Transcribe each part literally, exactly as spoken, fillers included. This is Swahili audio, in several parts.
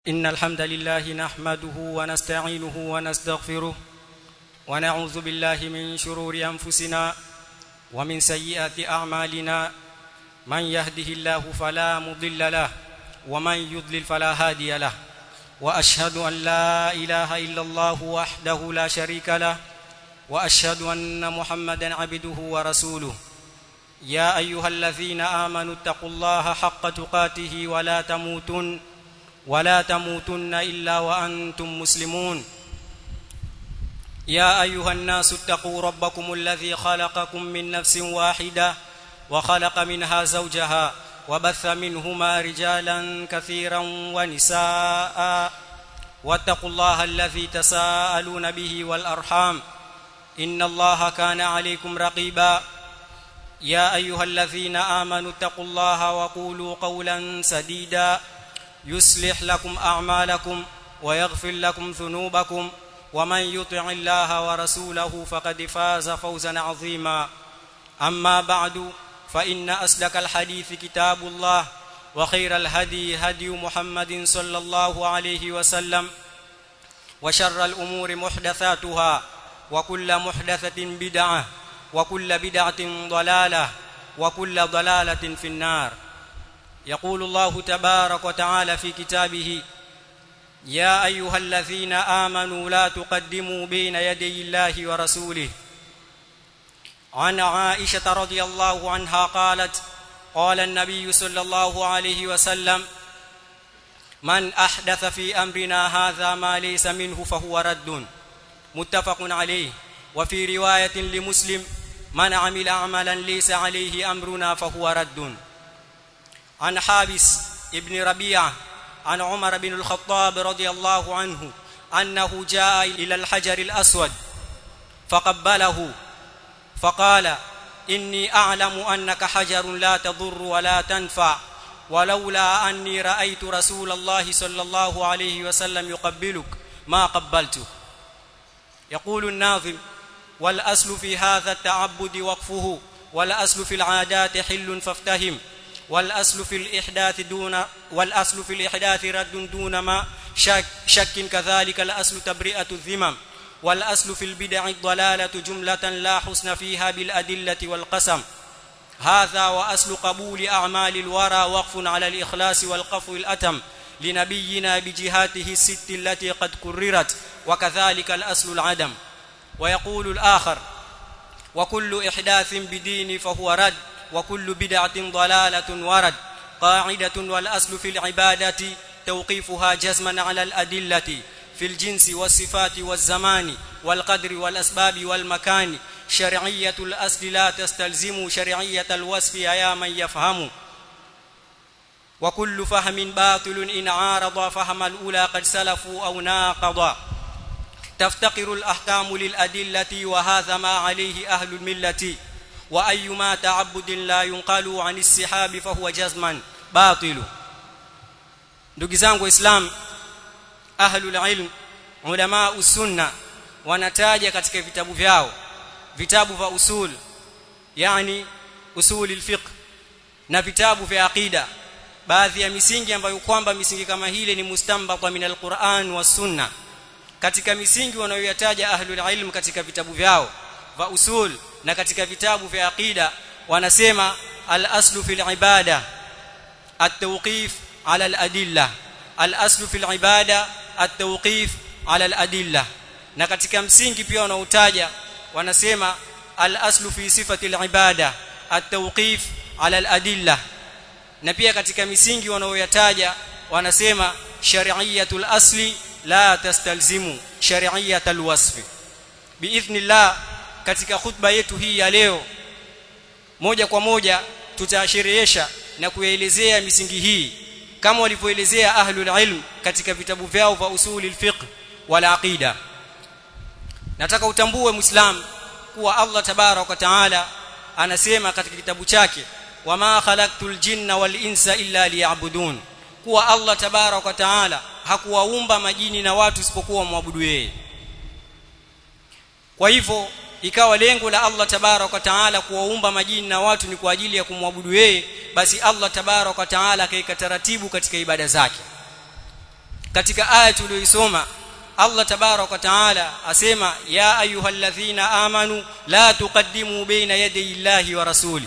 إن الحمد لله نحمده ونستعينه ونستغفره ونعوذ بالله من شرور أنفسنا ومن سيئات أعمالنا من يهده الله فلا مضل له ومن يضلل فلا هادي له وأشهد أن لا إله إلا الله وحده لا شريك له وأشهد أن محمدا عبده ورسوله يا أيها الذين آمنوا اتقوا الله حق تقاته ولا تموتن ولا تموتن إلا وأنتم مسلمون يا أيها الناس اتقوا ربكم الذي خلقكم من نفس واحدة وخلق منها زوجها وبث منهما رجالا كثيرا ونساء واتقوا الله الذي تساءلون به والأرحام إن الله كان عليكم رقيبا يا أيها الذين آمنوا اتقوا الله وقولوا قولا سديدا يصلح لكم أعمالكم ويغفر لكم ذنوبكم ومن يطع الله ورسوله فقد فاز فوزا عظيما أما بعد فإن أصدق الحديث كتاب الله وخير الهدي هدي محمد صلى الله عليه وسلم وشر الأمور محدثاتها وكل محدثة بدعة وكل بدعة ضلالة وكل ضلالة في النار. يقول الله تبارك وتعالى في كتابه يا أيها الذين آمنوا لا تقدموا بين يدي الله ورسوله. عن عائشة رضي الله عنها قالت قال النبي صلى الله عليه وسلم من أحدث في أمرنا هذا ما ليس منه فهو رد متفق عليه. وفي رواية لمسلم من عمل عملا ليس عليه أمرنا فهو رد. عن حابس ابن ربيعة عن عمر بن الخطاب رضي الله عنه أنه جاء إلى الحجر الأسود فقبله فقال إني أعلم أنك حجر لا تضر ولا تنفع ولولا أني رأيت رسول الله صلى الله عليه وسلم يقبلك ما قبلته. يقول الناظم والأصل في هذا التعبد وقفه والأصل في العادات حل فافتهم والأصل في الإحداث دون والأصل في الإحداث رد دون ما شك, شك كذلك الأصل تبرئة الذمم والأصل في البدع الضلالة جملة لا حسن فيها بالأدلة والقسم. هذا وأصل قبول أعمال الورى وقف على الإخلاص والقفو الأتم لنبينا بجهاته الست التي قد كررت وكذلك الأصل العدم. ويقول الآخر وكل إحداث بدين فهو رد وكل بدعة ضلالة ورد. قاعدة والأصل في العبادة توقيفها جزما على الأدلة في الجنس والصفات والزمان والقدر والأسباب والمكان. شرعية الأصل لا تستلزم شرعية الوصف يا من يفهم وكل فهم باطل إن عارض فهم الأولى قد سلفوا أو ناقضا. تفتقر الأحكام للأدلة وهذا ما عليه أهل الملة وأيما تعبد لا ينقل عن السحاب فهو جزما باطل. ndugu zangu Islam, ahlul ilm ulama usunna wanataja katika vitabu vyao vitabu vya usul yani usulul fiqh na vitabu vya aqida baadhi ya misingi ambayo kwamba misingi kama hile ni mustambata min alquran was sunna. Katika misingi wanayoyataja ahlul ilm katika vitabu vyao vya usul na katika vitabu vya aqida wanasema al-aslu fil ibada at-tawqif ala al-adilla. Al-aslu fil ibada at-tawqif ala al-adilla. Na katika msingi pia wanautaja wanasema al-aslu fi sifati al-ibada at-tawqif ala al-adilla. Na pia katika misingi wanaoyataja wanasema shar'iyyatul asli la tastalzimu shar'iyyatul wasfi. Biidhnillah, katika khutba yetu hii ya leo moja kwa moja tutaashirisha na kuelezea misingi hii kama walivyoelezea ahlul ilm katika vitabu vyao vya usulul fiqh wal aqida. Nataka utambue Muislam kuwa Allah tabarak wa taala anasema katika kitabu chake wama khalaqtul jinna wal insa illa liya'budun, kuwa Allah tabarak wa taala hakuwaumba majini na watu isipokuwa muabudu yeye. Kwa hivyo ikawa lengo la Allah tabarak wa taala kuwaumba majini na watu ni kwa ajili ya kumwabudu yeye, basi Allah tabarak wa taala akaika taratibu katika ibada zake. katika aya tuliyoisoma Allah tabarak wa taala asema ya ayyuhalladhina amanu la tuqaddimu baina yaday Allahi wa rasuli.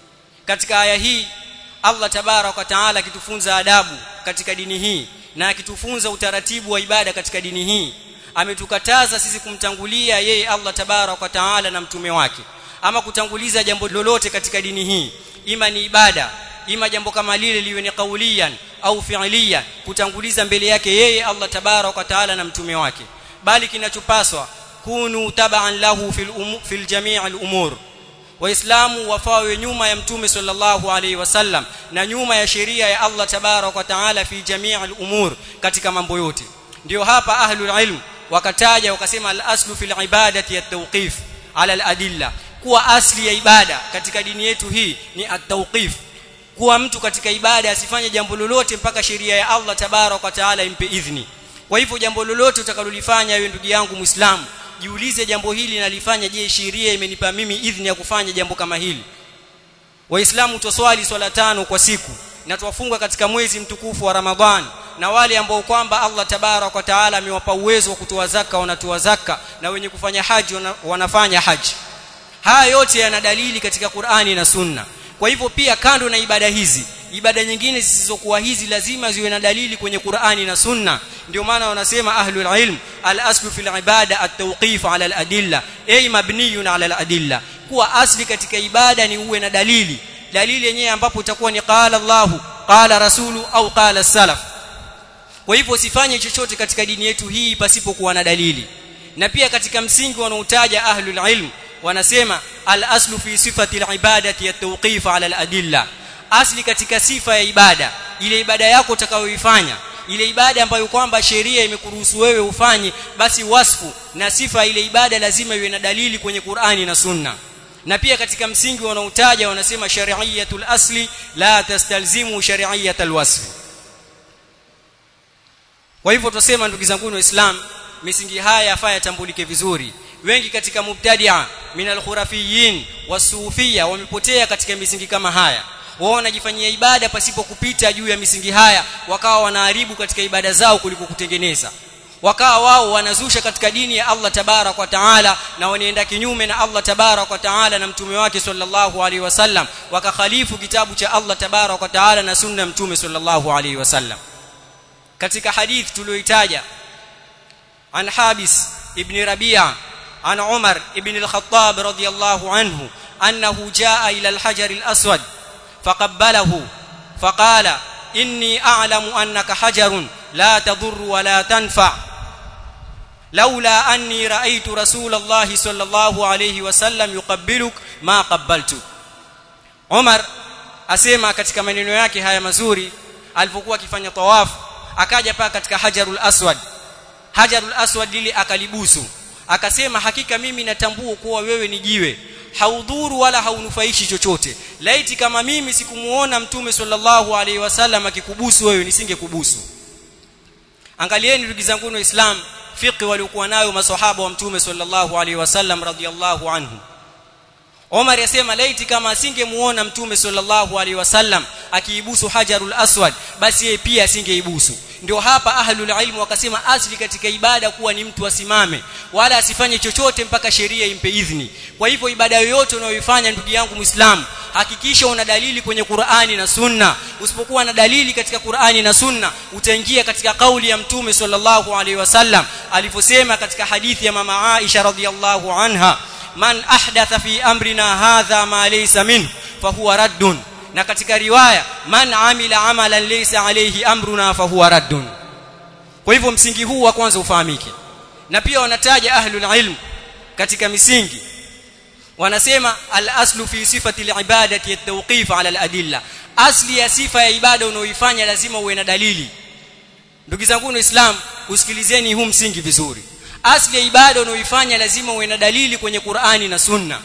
Katika aya hii Allah tabarak wa taala kitufunza adabu katika dini hii na akitufunza utaratibu wa ibada katika dini hii. Ametukataza sisi kumtangulia yeye Allah tabarak wa taala na mtume wake, ama kutanguliza jambo lolote katika dini hii, ima ni ibada, ima jambo kama lile liwe ni kaulian au fi'liyan, kutanguliza mbele yake yeye Allah tabarak wa taala na mtume wake, bali kinachopaswa kunu tab'an lahu fil umur fil jami' al umur. Waislamu wafawe nyuma ya mtume sallallahu alaihi wasallam na nyuma ya sheria ya Allah tabarak wa taala fi jami' al umur, katika mambo yote. Ndio hapa ahlul ilm wakataja wakasema al aslu fil ibadati at-tawqif ala al adilla, kuwa asli ya ibada katika dini yetu hii ni at-tawqif, kuwa mtu katika ibada asifanye jambo lolote mpaka sheria ya Allah tabarak wa taala impe idhni. Kwa hivyo jambo lolote utakalolifanya wewe ndugu yangu Muislamu, jiulize jambo hili nalifanya, je, sheria imenipa mimi idhni ya kufanya jambo kama hili? Waislamu tuswali swala tano kwa siku na tuwafunga katika mwezi mtukufu wa Ramadhani, na wale ambao kwamba Allah tabarak wa taala amewapa uwezo wa kutoa zaka wanatoa zaka, na wenye kufanya haji wanafanya haji. Haya yote yana dalili katika Qur'ani na Sunna. Kwa hivyo pia kando na ibada hizi, ibada nyingine zisizokuwa hizi lazima ziwe na dalili kwenye Qur'ani na Sunna. Ndio maana wanasema ahlul ilm al-aslu fil ibada at-tawqif ala al-adilla ay mabniyun ala al-adilla, kuwa asli katika ibada ni uwe na dalili, dalili yenyewe ambapo itakuwa ni qala Allahu qala rasulu au qala salaf. Kwa hivyo usifanye chochote katika dini yetu hii pasipokuwa na dalili. Na pia katika msingi wanaotaja ahlul ilm wanasema al-aslu fi sifati al-ibadati at-tawqif ala al-adilla, asli katika sifa ya ibada, ile ibada yako utakayoifanya, ile ibada ambayo kwamba sheria imekuruhusu wewe ufanye, basi wasfu na sifa ile ibada lazima iwe na dalili kwenye Qur'ani na Sunna. Na pia katika msingi wanaotaja wanasema shari'iyatul asli la tastalzimu shari'iyatul wasf. Kwa hivyo tusema ndugu zangu Waislamu, misingi haya yafaa yatambulike vizuri. Wengi katika mubtadi'a min al-khurafiyin wasufia wamepotea katika misingi kama haya. Wao wanajifanyia ibada pasipo kupita juu ya misingi haya, wakawa wanaharibu katika ibada zao kuliko kutengeneza. Wakawa wao wanazusha katika dini ya Allah tabarak wa taala, na wanaenda kinyume na Allah tabarak wa taala na mtume wake sallallahu alaihi wasallam, wakakhalifu kitabu cha Allah tabarak wa taala na sunna mtume sallallahu alaihi wasallam. Katika hadith tulioitaja an Habis ibn Rabi'a an Umar ibn al-Khattab radiyallahu anhu annahu jaa ila al-hajar al-aswad faqabbalahu faqala inni a'lamu annaka hajarun la tadur wa la tanfa laula anni ra'aytu rasulallahi sallallahu alayhi wasallam yuqabbiluk ma qabbaltu. Umar asema katika maneno yake haya mazuri alipokuwa akifanya tawaf, akaja paka katika hajarul aswad, hajarul aswad lile akalibusu, akasema hakika mimi natambua kuwa wewe ni jiwe, haudhuru wala haunufaishi chochote. Laiti kama mimi sikumuona mtume sallallahu alaihi wasallam akikubusu wewe, nisingekubusu. Angalieni ndugu zangu Waislamu, fiqh waliokuwa nayo maswahaba wa mtume sallallahu alaihi wasallam radhiyallahu anhu. Umar yasema laiti kama asingemuona mtume sallallahu alaihi wasallam akiibusu hajarul aswad, basi yeye pia asingeibusu. Ndio hapa ahlul ilmu wakasema asli katika ibada kuwa ni mtu asimame wala asifanye chochote mpaka sheria impe idhni. Kwa hivyo ibada yoyote unayoifanya ndugu yangu Muislamu, hakikisha una dalili kwenye Qur'ani na Sunna. Usipokuwa na dalili katika Qur'ani na Sunna, utaingia katika kauli ya mtume sallallahu alaihi wasallam alivyosema katika hadithi ya mama Aisha radhiyallahu anha, man ahdatha fi amrina hadha ma laysa min fa huwa raddun, na katika riwaya man amila amalan laysa alayhi amruna fa huwa raddun. Kwa hivyo msingi huu wa kwanza ufahamike. Na pia wanataja ahlul ilm katika misingi, wanasema al-aslu fi sifati al-ibadati at-tawqif ala al-adilla, asli ya sifa ya ibada unaoifanya lazima uwe na dalili. Ndugu zangu Waislamu, usikilizeni huu msingi vizuri. Asli ya ibada unaoifanya lazima uwe na dalili kwenye Qur'ani na Sunna.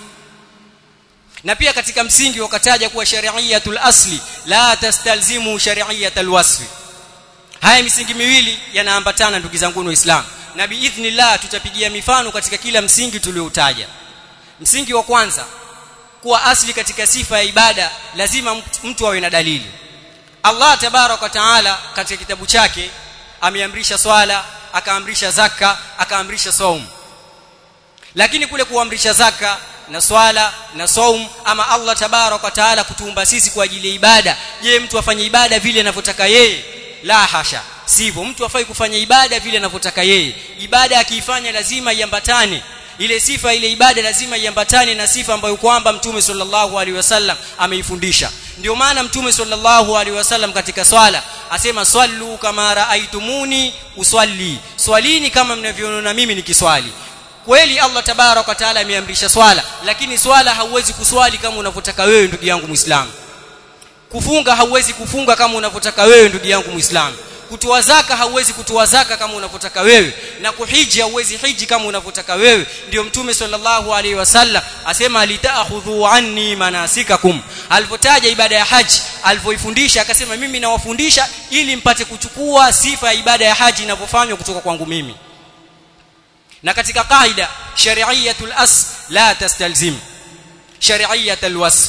Na pia katika msingi wakataja kuwa shari'iyatul asli la tastalzimu shari'iyatul wasfi. Haya misingi miwili yanaambatana ndugu zangu Waislamu, na biidhnillah tutapigia mifano katika kila msingi tulioutaja. Msingi wa kwanza, kuwa asli katika sifa ya ibada lazima mtu awe na dalili. Allah tabarak wa taala katika kitabu chake ameamrisha swala, akaamrisha zaka, akaamrisha saum. Lakini kule kuamrisha zaka na swala na saum, ama Allah tabarak wa taala kutuumba sisi kwa ajili ya ibada, je, mtu afanye ibada vile anavyotaka yeye? La hasha, sivyo. Mtu afai kufanya ibada vile anavyotaka yeye. Ibada akiifanya lazima iambatane ile sifa, ile ibada lazima iambatane na sifa ambayo kwamba Mtume sallallahu alaihi wasallam ameifundisha. Ndio maana Mtume sallallahu alaihi wasallam katika swala asema swallu kama raaitumuni usalli, swalini kama mnavyoona mimi nikiswali. Kweli Allah tabarak wa taala ameamrisha swala, lakini swala hauwezi kuswali kama unavyotaka wewe ndugu yangu Muislamu. Kufunga hauwezi kufunga kama unavyotaka wewe ndugu yangu Muislamu. Kutoa zaka hauwezi kutoa zaka kama unavyotaka wewe, na kuhiji hauwezi hiji kama unavyotaka wewe. Ndio Mtume sallallahu alaihi wasallam asema litaakhudhu anni manasikakum, alipotaja ibada ya haji, alipoifundisha akasema mimi nawafundisha ili mpate kuchukua sifa ya ibada ya haji inavyofanywa kutoka kwangu mimi. Na katika kaida shari'iyatul as la tastalzim shari'iyatul wasf.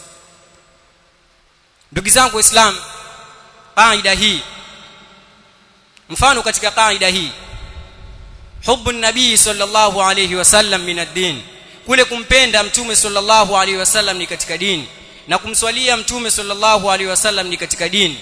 Ndugu zangu Waislamu, kaida hii, mfano katika kaida hii, hubbu nabii sallallahu alayhi wasallam min ad-din, kule kumpenda Mtume sallallahu alayhi wasallam ni katika dini, na kumswalia Mtume sallallahu alayhi wasallam ni katika dini,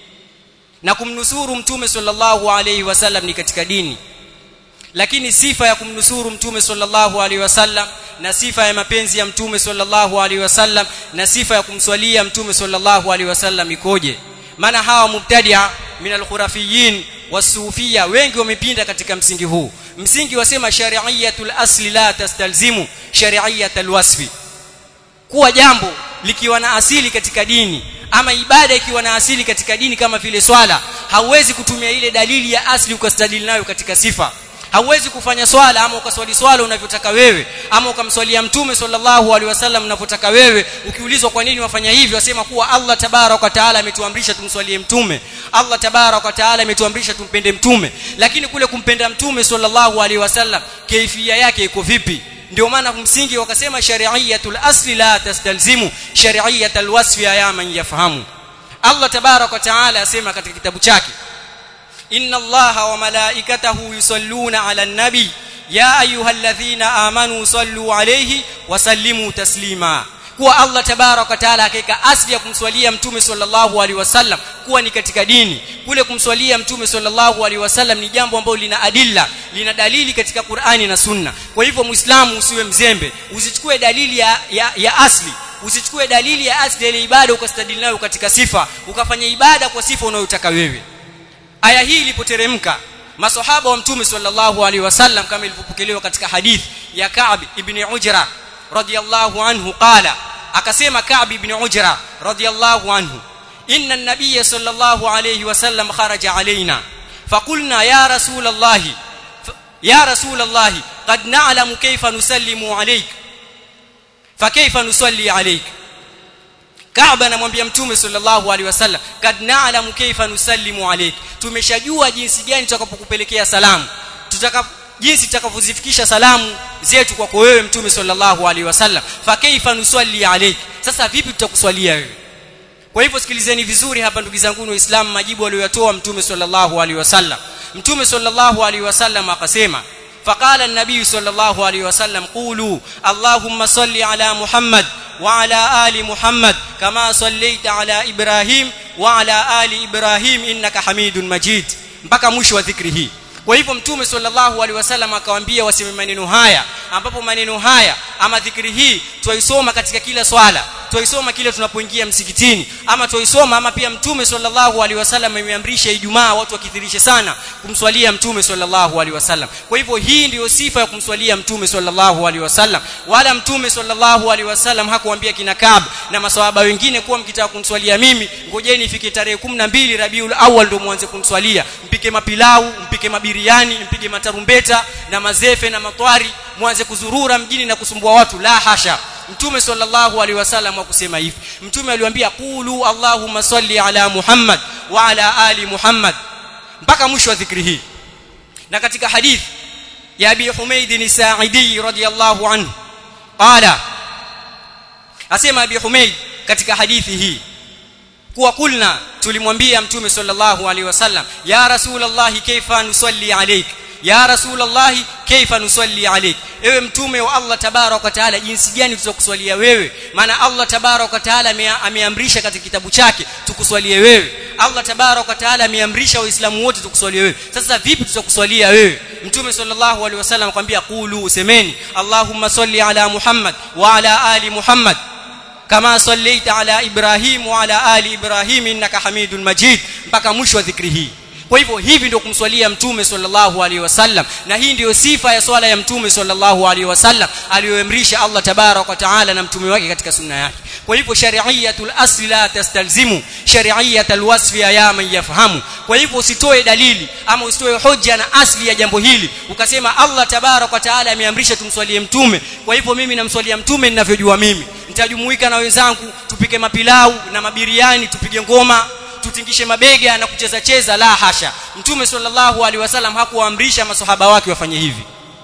na kumnusuru Mtume sallallahu alayhi wasallam ni katika dini. Lakini sifa ya kumnusuru Mtume sallallahu alaihi wasallam na sifa ya mapenzi ya Mtume sallallahu alaihi wasallam na sifa ya kumswalia Mtume sallallahu alaihi wasallam ikoje? Maana hawa mubtadia min al-khurafiyin was-sufia wengi wamepinda katika msingi huu. Msingi wasema shari'iyatul asli la tastalzimu shari'iyatul wasfi, kuwa jambo likiwa na asili katika dini ama ibada ikiwa na asili katika dini kama vile swala, hauwezi kutumia ile dalili ya asli ukastadili nayo katika sifa. Hauwezi kufanya swala ama ukaswali swala unavyotaka wewe, ama ukamswalia Mtume sallallahu alaihi wasallam unavyotaka wewe. Ukiulizwa kwa nini wafanya hivyo, wasema kuwa Allah tabarak wa taala ametuamrisha tumswalie Mtume, Allah tabarak wa taala ametuamrisha tumpende Mtume. Lakini kule kumpenda Mtume sallallahu alaihi wasallam kaifia yake iko vipi? Ndio maana msingi wakasema shari'iyatul asli la tastalzimu shari'iyatul wasfi ya man yafahamu. Allah tabarak wa taala asema katika kitabu chake, inna Allaha wa malaikatahu yusalluna ala nabi ya ayyuhalladhina amanu sallu alayhi wa sallimu taslima. Kuwa Allah tabarak wa taala akaika asli ya kumswalia Mtume sallallahu alaihi wasallam kuwa ni katika dini. Kule kumswalia Mtume sallallahu alaihi wasallam ni jambo ambalo lina adilla, lina dalili katika Qur'ani na Sunna. Kwa hivyo Muislamu usiwe mzembe, usichukue dalili ya, ya, ya asli, usichukue dalili ya asli ile ibada ukastadili nayo katika sifa, ukafanya ibada kwa sifa unayotaka wewe. Aya hii ilipoteremka, maswahaba wa Mtume sallallahu alaihi wasallam kama ilivyopokelewa katika hadith ya Ka'b ibn Ujra radiyallahu anhu, qala, akasema Ka'b ibn Ujra radiyallahu anhu, inna an-nabiy sallallahu alaihi wasallam kharaja alaina faqulna ya rasul Allah ya rasul Allah qad na'lamu kayfa nusallimu alayk fa kayfa nusalli alayk. Ka'b anamwambia Mtume sallallahu alaihi wasallam, kad na'lamu kayfa nusallimu alayk, tumeshajua jinsi gani tutakapokupelekea salamu, tutaka jinsi tutakavyozifikisha salamu zetu kwako wewe Mtume sallallahu alaihi wasallam, fa kayfa nusalli alayk, sasa vipi tutakuswalia wewe? Kwa hivyo sikilizeni vizuri hapa ndugu zangu Waislamu, majibu aliyotoa Mtume sallallahu alaihi wasallam. Mtume sallallahu alaihi wasallam akasema, فقال النبي صلى الله عليه وسلم قولوا اللهم صل على محمد وعلى آل محمد كما صليت على إبراهيم وعلى آل إبراهيم إنك حميد مجيد, mpaka mwisho wa dhikri hii. Kwa hivyo Mtume sallallahu alaihi wasallam akawaambia waseme maneno haya, ambapo maneno haya ama dhikri hii tuisoma katika kila swala, tuisoma kile tunapoingia msikitini, ama tuisoma ama pia Mtume sallallahu alaihi wasallam ameamrisha Ijumaa watu wakithirishe sana kumswalia Mtume sallallahu alaihi wasallam. Kwa hivyo hii ndiyo sifa ya kumswalia Mtume sallallahu alaihi wasallam. Wala Mtume sallallahu alaihi wasallam hakuambia kina Ka'b na maswahaba wengine kuwa mkitaka kumswalia mimi ngojeni ifike tarehe kumi na mbili Rabiul Awwal ndio muanze kumswalia, mpike mapilau, mpike mabiriani, mpige matarumbeta na mazefe na matwari, muanze kuzurura mjini na kusumbua watu. La hasha, Mtume sallallahu alaihi wasallam hakusema hivi. Mtume aliwaambia qulu Allahumma salli ala Muhammad wa ala ali Muhammad, mpaka mwisho wa dhikri hii. Na katika hadith ya Abi Humayd al-Sa'idi radiyallahu anhu qala, asema Abi Humayd katika hadithi hii, kuwa kulna tulimwambia mtume sallallahu alaihi wasallam ya rasulullah kaifa nusalli alayk ya rasulullah kaifa nusalli alayk ewe mtume wa Allah tabarak wa taala jinsi gani tutakuswalia wewe maana Allah tabarak wa taala ameamrisha katika kitabu chake tukuswalie wewe Allah tabarak wa taala ameamrisha waislamu wote tukuswalie wewe sasa vipi tutakuswalia wewe mtume sallallahu alaihi wasallam akwambia qulu usemeni Allahumma salli ala Muhammad wa ala ali Muhammad kama sallaita ala Ibrahim wa ala ali Ibrahim innaka Hamidul Majid mpaka mwisho wa dhikri hii. Kwa hivyo hivi ndio kumswalia mtume sallallahu alaihi wasallam na hii ndio sifa ya swala ya mtume sallallahu alaihi wasallam aliyoamrisha Allah tabarak wa taala na mtume wake katika sunna yake. Kwa hivyo shari'iyatul asli la tastalzimu shari'iyatul wasfi ya man yafahamu. Kwa hivyo usitoe dalili ama usitoe hoja na asli ya jambo hili ukasema Allah tabarak wa taala ameamrisha tumswalie mtume, kwa hivyo mimi namswalia mtume ninavyojua mimi, nitajumuika na wenzangu tupike mapilau na mabiriani tupige ngoma tutingishe mabega na kucheza cheza. La hasha, mtume sallallahu alaihi wasallam hakuamrisha maswahaba wake wafanye hivi.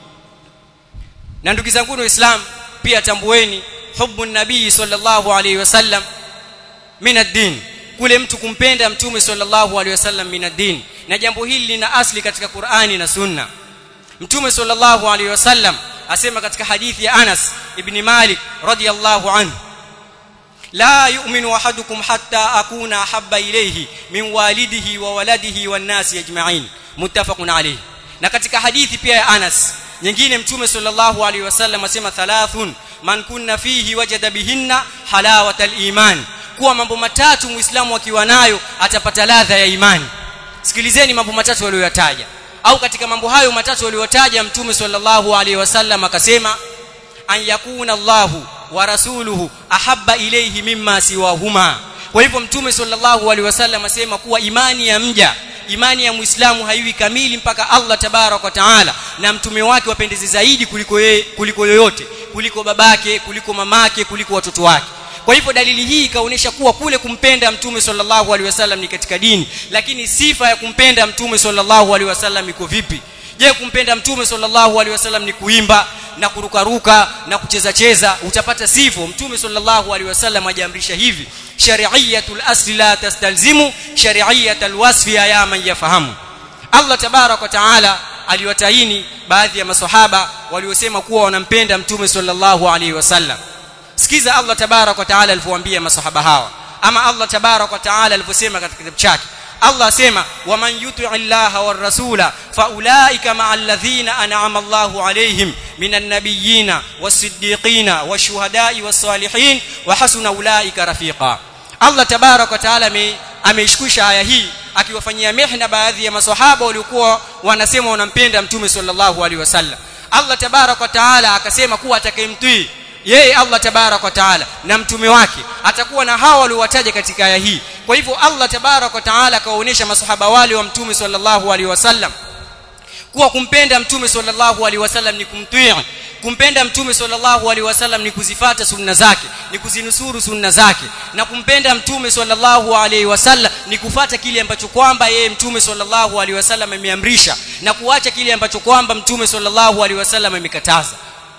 Na ndugu zangu wa Islam, pia tambueni hubbu nabii sallallahu alaihi wasallam min ad-din, kule mtu kumpenda mtume sallallahu alaihi wasallam min ad-din, na jambo hili lina asli katika Qur'ani na Sunna. Mtume sallallahu alaihi wasallam asema katika hadithi ya Anas ibn Malik radiyallahu anhu, la yu'minu ahadukum hatta akuna habba ilayhi min walidihi wa waladihi wan nasi ajma'in, muttafaqun alayhi. Na katika hadithi pia ya Anas nyingine mtume sallallahu alaihi wasallam asema thalathun man kunna fihi wajada bihinna halawatal iman, kuwa mambo matatu muislamu akiwa nayo atapata ladha ya imani. Sikilizeni mambo matatu aliyoyataja, au katika mambo hayo matatu aliyotaja mtume sallallahu alaihi wasallam akasema an yakuna Allahu wa rasuluhu ahabba ilayhi mimma siwahuma. Kwa hivyo mtume sallallahu alaihi wasallam asema kuwa imani ya mja, imani ya muislamu haiwi kamili mpaka Allah tabarak wa taala na mtume wake wapendeze zaidi kuliko yeye, kuliko yoyote, kuliko babake, kuliko mamake, kuliko watoto wake. Kwa hivyo dalili hii ikaonyesha kuwa kule kumpenda mtume sallallahu alaihi wasallam ni katika dini, lakini sifa ya kumpenda mtume sallallahu alaihi wasallam iko vipi? Je, kumpenda mtume sallallahu alaihi wasallam ni kuimba na kurukaruka na kucheza cheza? Utapata sivyo. Mtume sallallahu alaihi wasallam hajaamrisha hivi. Shari'iyatul asli la tastalzimu shari'iyatul wasfi ya man yafahamu. Allah tabarak wa taala aliwataini baadhi ya maswahaba waliosema kuwa wanampenda mtume sallallahu alaihi wasallam. Sikiza Allah tabarak wa taala alipowaambia maswahaba hawa, ama Allah tabarak wa taala aliposema katika kitabu chake. Allah asema waman yuti Allaha war rasula faulaika ma'al ladhina an'ama Allahu alayhim minan nabiyina was-siddiqina wash-shuhada'i was-salihin wa hasuna ulaika rafiqa. Allah tabarak wa taala ameishukisha aya hii akiwafanyia mihna baadhi ya maswahaba waliokuwa wanasema wanampenda mtume sallallahu alaihi wasallam. Allah tabarak wa taala akasema kuwa atakayemtii yeye Allah tabarak wa taala na mtume wake atakuwa na hawa waliowataja katika aya hii. Kwa hivyo Allah tabarak wa taala kawaonesha maswahaba wale wa mtume sallallahu alaihi wasallam kuwa kumpenda mtume sallallahu alaihi wasallam ni kumtii. Kumpenda mtume sallallahu alaihi wasallam ni kuzifata sunna zake, ni kuzinusuru sunna zake, na kumpenda mtume sallallahu alaihi wasallam ni kufata kile ambacho kwamba yeye mtume sallallahu alaihi wasallam ameamrisha na kuacha kile ambacho kwamba mtume sallallahu alaihi wasallam amekataza.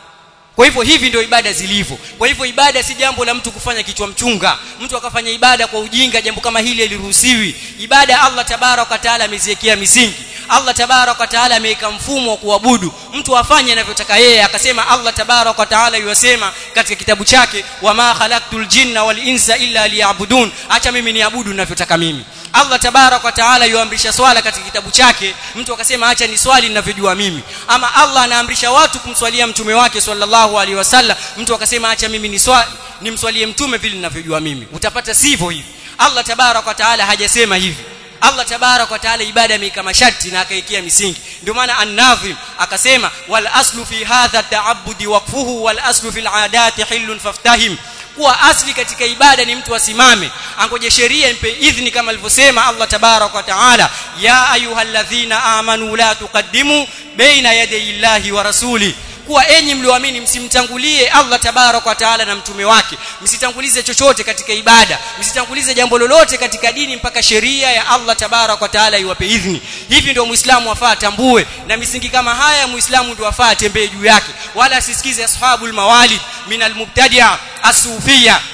Kwa hivyo hivi ndio ibada zilivyo. Kwa hivyo ibada si jambo la mtu kufanya kichwa mchunga, mtu akafanya ibada kwa ujinga. Jambo kama hili haliruhusiwi. Ibada Allah tabarak wa taala ameziwekea misingi. Allah tabarak wa taala ameweka mfumo wa kuabudu, mtu afanye anavyotaka yeye. Akasema Allah tabarak wa taala yusema katika kitabu chake wama khalaqtul jinna wal insa illa liya'budun, acha mimi niabudu ninavyotaka mimi. Allah tabarak wa taala yuamrisha swala katika kitabu chake, mtu akasema acha ni swali ninavyojua mimi. Ama Allah anaamrisha watu kumswalia mtume wake sallallahu alaihi wasallam, mtu akasema acha mimi ni swali nimswalie mtume vile ninavyojua mimi. Utapata sivyo hivi. Allah tabarak wa taala hajasema hivi. Allah tabarak wa taala ibada imeweka masharti na akaikia misingi. Ndio maana an-Nadhim akasema wal aslu fi hadha ta'abbudi waqfuhu wal aslu fil aadati hillun faftahim, kuwa asli katika ibada ni mtu asimame angoje sheria impe idhini, kama alivyosema Allah tabarak wa taala ya ayyuhalladhina amanu la tuqaddimu baina yaday Allahi wa rasuli, kuwa enyi mlioamini msimtangulie Allah tabarak wa taala na mtume wake, msitangulize chochote katika ibada, msitangulize jambo lolote katika dini mpaka sheria ya Allah tabarak wa taala iwape idhini. Hivi ndio muislamu afaa tambue, na misingi kama haya muislamu ndio afaa tembee juu yake, wala asisikize ashabul mawalid min almubtadi'a asufia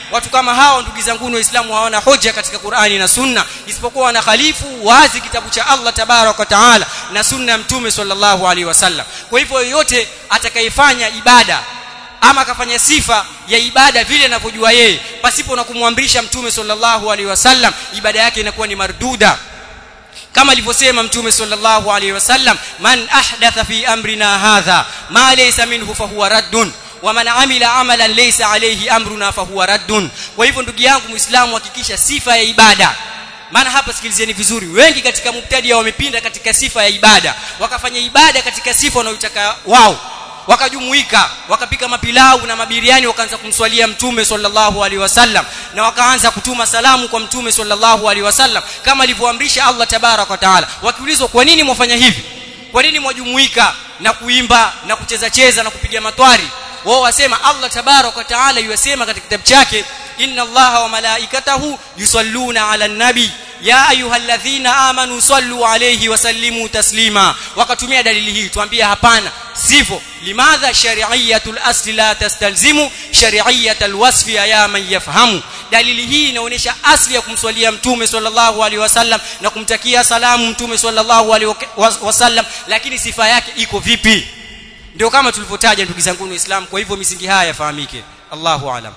watu kama hao ndugu zangu waislamu hawana hoja katika Qur'ani na Sunna isipokuwa wana khalifu wazi kitabu cha Allah tabarak wa taala na sunna ya mtume sallallahu alaihi wasallam. Kwa hivyo yoyote atakayefanya ibada ama akafanya sifa ya ibada vile anavyojua yeye pasipo na kumwamrisha mtume sallallahu alaihi wasallam, ibada yake inakuwa ni marduda. Kama alivyosema mtume sallallahu alaihi wasallam, man ahdatha fi amrina hadha ma laysa minhu fa huwa raddun wa man amila amalan laysa alayhi amruna fa huwa raddun. Kwa hivyo ndugu yangu Muislamu, hakikisha sifa ya ibada. Maana hapa sikilizeni vizuri, wengi katika mubtadi wamepinda katika sifa ya ibada, wakafanya ibada katika sifa wanayotaka wao, wakajumuika wakapika mapilau na mabiriani, wakaanza kumswalia mtume sallallahu alaihi wasallam na wakaanza kutuma salamu kwa mtume sallallahu alaihi wasallam kama alivyoamrisha Allah tabarak wa taala. Wakiulizwa kwa nini mwafanya hivi, kwa nini mwajumuika na kuimba na kucheza cheza na kupiga matwari, wao wasema Allah tabarak wa taala yusema katika kitabu chake, inna Allaha wa malaikatahu yusalluna ala nabi ya ayyuhalladhina amanu sallu alayhi wa sallimu taslima. Wakatumia dalili hii. Tuambie hapana, sivyo. Limadha shari'iyatul asli la tastalzimu shari'iyatul wasfi ya man yafhamu. Dalili hii inaonyesha asli ya kumswalia mtume sallallahu alaihi wasallam na kumtakia salamu mtume sallallahu alaihi wasallam, lakini sifa yake iko vipi? Ndio kama tulivyotaja ndugu zangu Waislamu. Kwa hivyo misingi haya yafahamike. Allahu a'lam.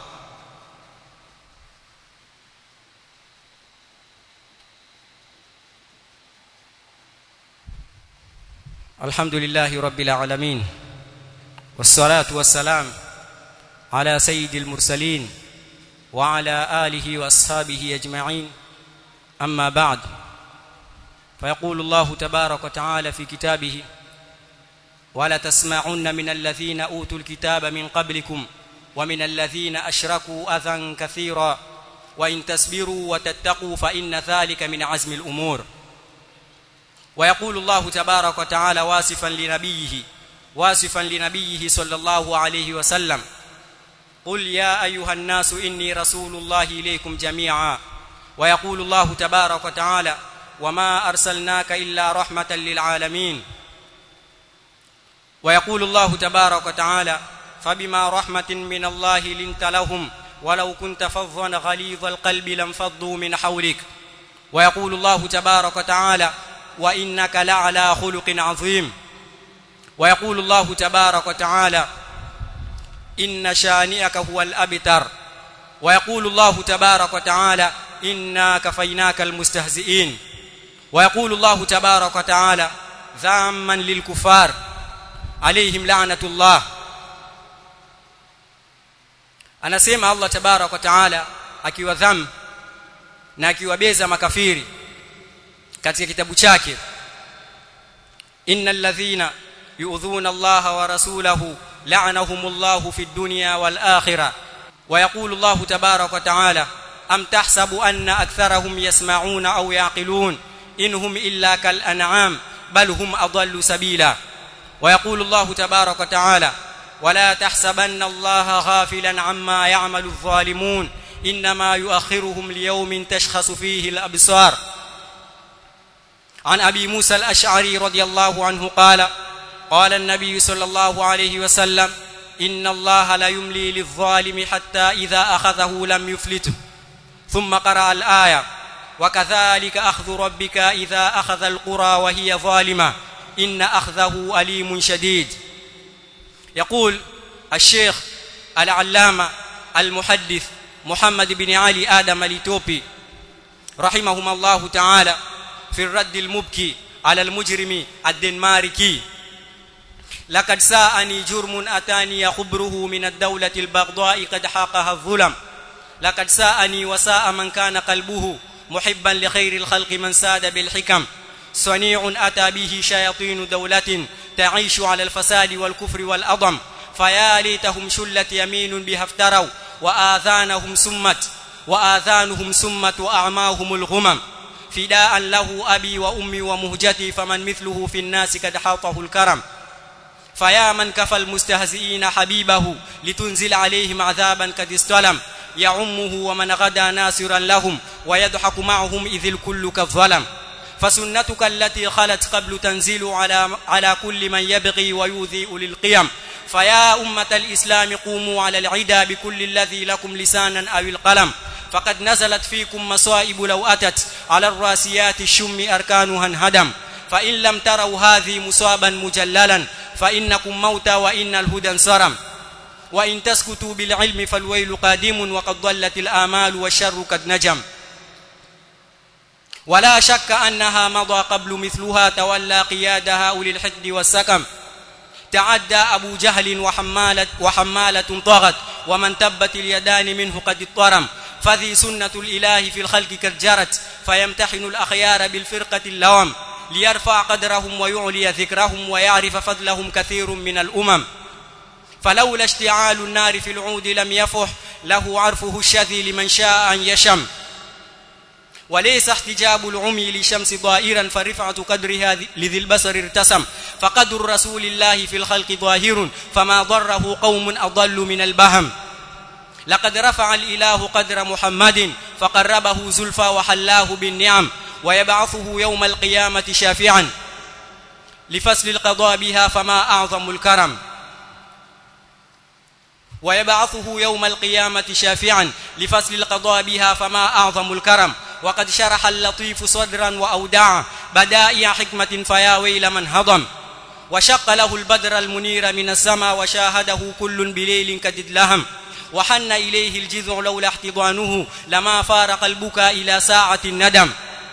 Alhamdulillahi rabbil alamin wassalatu wassalam ala sayyidil mursalin wa ala alihi wa ashabihi ajma'in, amma ba'd. فيقول الله تبارك وتعالى في كتابه ولا تسمعن من الذين أوتوا الكتاب من قبلكم ومن الذين أشركوا أذى كثيرا وإن تصبروا وتتقوا فإن ذلك من عزم الأمور. ويقول الله تبارك وتعالى واصفا لنبيه واصفا لنبيه صلى الله عليه وسلم، قل يا أيها الناس إني رسول الله إليكم جميعا. ويقول الله تبارك وتعالى وما أرسلناك إلا رحمة للعالمين. ويقول الله تبارك وتعالى فبما رحمة من الله لنت لهم ولو كنت فظا غليظ القلب لانفضوا من حولك. ويقول الله تبارك وتعالى وإنك لعلى خلق عظيم. ويقول الله تبارك وتعالى إن شانئك هو الأبتر. ويقول الله تبارك وتعالى إنا كفيناك المستهزئين. ويقول الله تبارك وتعالى ذاما للكفار عليهم لعنة الله. anasema Allah tabarak wa taala akiwadham na akiwabeza makafiri katika kitabu chake, innal ladhina yu'dhuna Allah wa rasulahu la'anahumullahu fid dunya wal akhirah. Wa yaqulu Allah tabarak wa taala am tahsabu anna aktharahum yasma'una aw yaqilun inhum illa kal an'am bal hum adallu sabila. Wa yaqulu Allah tabarak wa taala ولا تحسبن الله غافلا عما يعمل الظالمون انما يؤخرهم ليوم تشخص فيه الابصار. عن ابي موسى الاشعري رضي الله عنه قال قال النبي صلى الله عليه وسلم ان الله لا يملي للظالم حتى اذا اخذه لم يفلته. ثم قرأ الايه وكذلك اخذ ربك اذا اخذ القرى وهي ظالمه ان اخذه اليم شديد. يقول الشيخ العلامة المحدث محمد بن علي آدم الإثيوبي رحمه الله تعالى في الرد المبكي على المجرم الدنماركي لقد ساءني جرم أتاني خبره من الدولة البغضاء قد حاقها الظلم. لقد ساءني وساء من كان قلبه محبا لخير الخلق من ساد بالحكم. صنيع أتى به شياطين دولة تعيش على الفساد والكفر والأضم فيا ليتهم شلت يمين بها افتروا وآذانهم سمت وآذانهم سمت وأعماهم الغمم. فداء له أبي وأمي ومهجتي فمن مثله في الناس قد حاطه الكرم. فيا من كفى المستهزئين حبيبه لتنزل عليهم عذابا قد استلم يعمه ومن غدا ناصرا لهم ويضحك معهم إذ الكل كالظلم. فسنتك التي خلت قبل تنزل على على كل من يبغي ويؤذي أولي القيم فيا أمة الإسلام قوموا على العدا بكل الذي لكم لسانا أو القلم فقد نزلت فيكم مصائب لو أتت على الراسيات الشم أركانها انهدم فإن لم تروا هذه مصابا مجللا فإنكم موتى وإن الهدى انصرم وإن تسكتوا بالعلم فالويل قادم وقد ضلت الآمال والشر قد نجم ولا شك أنها مضى قبل مثلها تولى قيادها أولي الحقد والسكم تعدى أبو جهل وحمالة, وحمالة طغت ومن تبت اليدان منه قد اضطرم فذي سنة الإله في الخلق قد جرت فيمتحن الأخيار بالفرقة اللوم ليرفع قدرهم ويعلي ذكرهم ويعرف فضلهم كثير من الأمم فلولا اشتعال النار في العود لم يفح له عرفه الشذي لمن شاء أن يشم وليس احتجاب العمي لشمس ضائرا فرفعة قدرها لذي البصر ارتسم فقدر رسول الله في الخلق ظاهر فما ضره قوم أضل من البهم لقد رفع الإله قدر محمد فقربه زلفى وحلاه بالنعم ويبعثه يوم القيامة شافعا لفصل القضاء بها فما أعظم الكرم ويبعثه يوم القيامة شافعا لفصل القضاء بها فما أعظم الكرم وقد شرح اللطيف صدرا وأودع بدائع حكمة فيا ويل من هضم وشق له البدر المنير من السماء وشاهده كل بليل كدد لهم وحن إليه الجذع لولا احتضانه لما فارق البكاء إلى ساعة الندم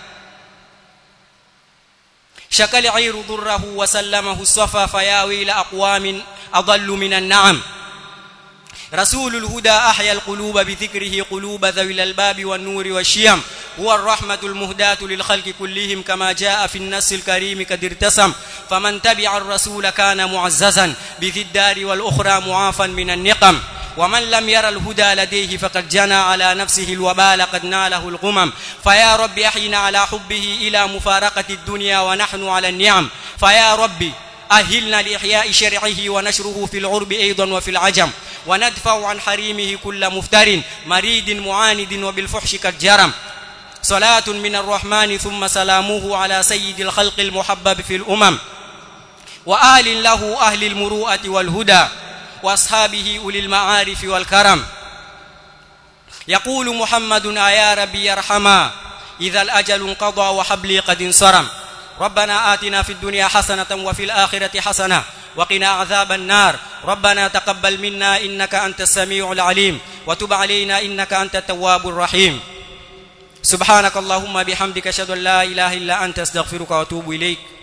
شكى العير ضره وسلمه الصفا فيا ويل أقوام أضل من النعم رسول الهدى أحيا القلوب بذكره قلوب ذوي الألباب والنور والشيم هو الرحمة المهداة للخلق كلهم كما جاء في النص الكريم قد ارتسم فمن تبع الرسول كان معززا بذي الدار والأخرى معافا من النقم ومن لم ير الهدى لديه فقد جنى على نفسه الوبال قد ناله الغمم فيا رب أحينا على حبه إلى مفارقة الدنيا ونحن على النعم فيا رب أهلنا لإحياء شرعه ونشره في العرب أيضا وفي العجم وندفع عن حريمه كل مفتر مريد معاند وبالفحش قد جرم صلاة من الرحمن ثم سلامه على سيد الخلق المحبب في الأمم وآل له أهل المروءة والهدى وأصحابه أولي المعارف والكرم يقول محمد يا ربي يرحما إذا الأجل انقضى وحبلي قد انصرم ربنا آتنا في الدنيا حسنة وفي الآخرة حسنة وقنا عذاب النار ربنا تقبل منا إنك أنت السميع العليم وتب علينا إنك أنت التواب الرحيم سبحانك اللهم بحمدك أشهد أن لا إله إلا أنت أستغفرك وأتوب إليك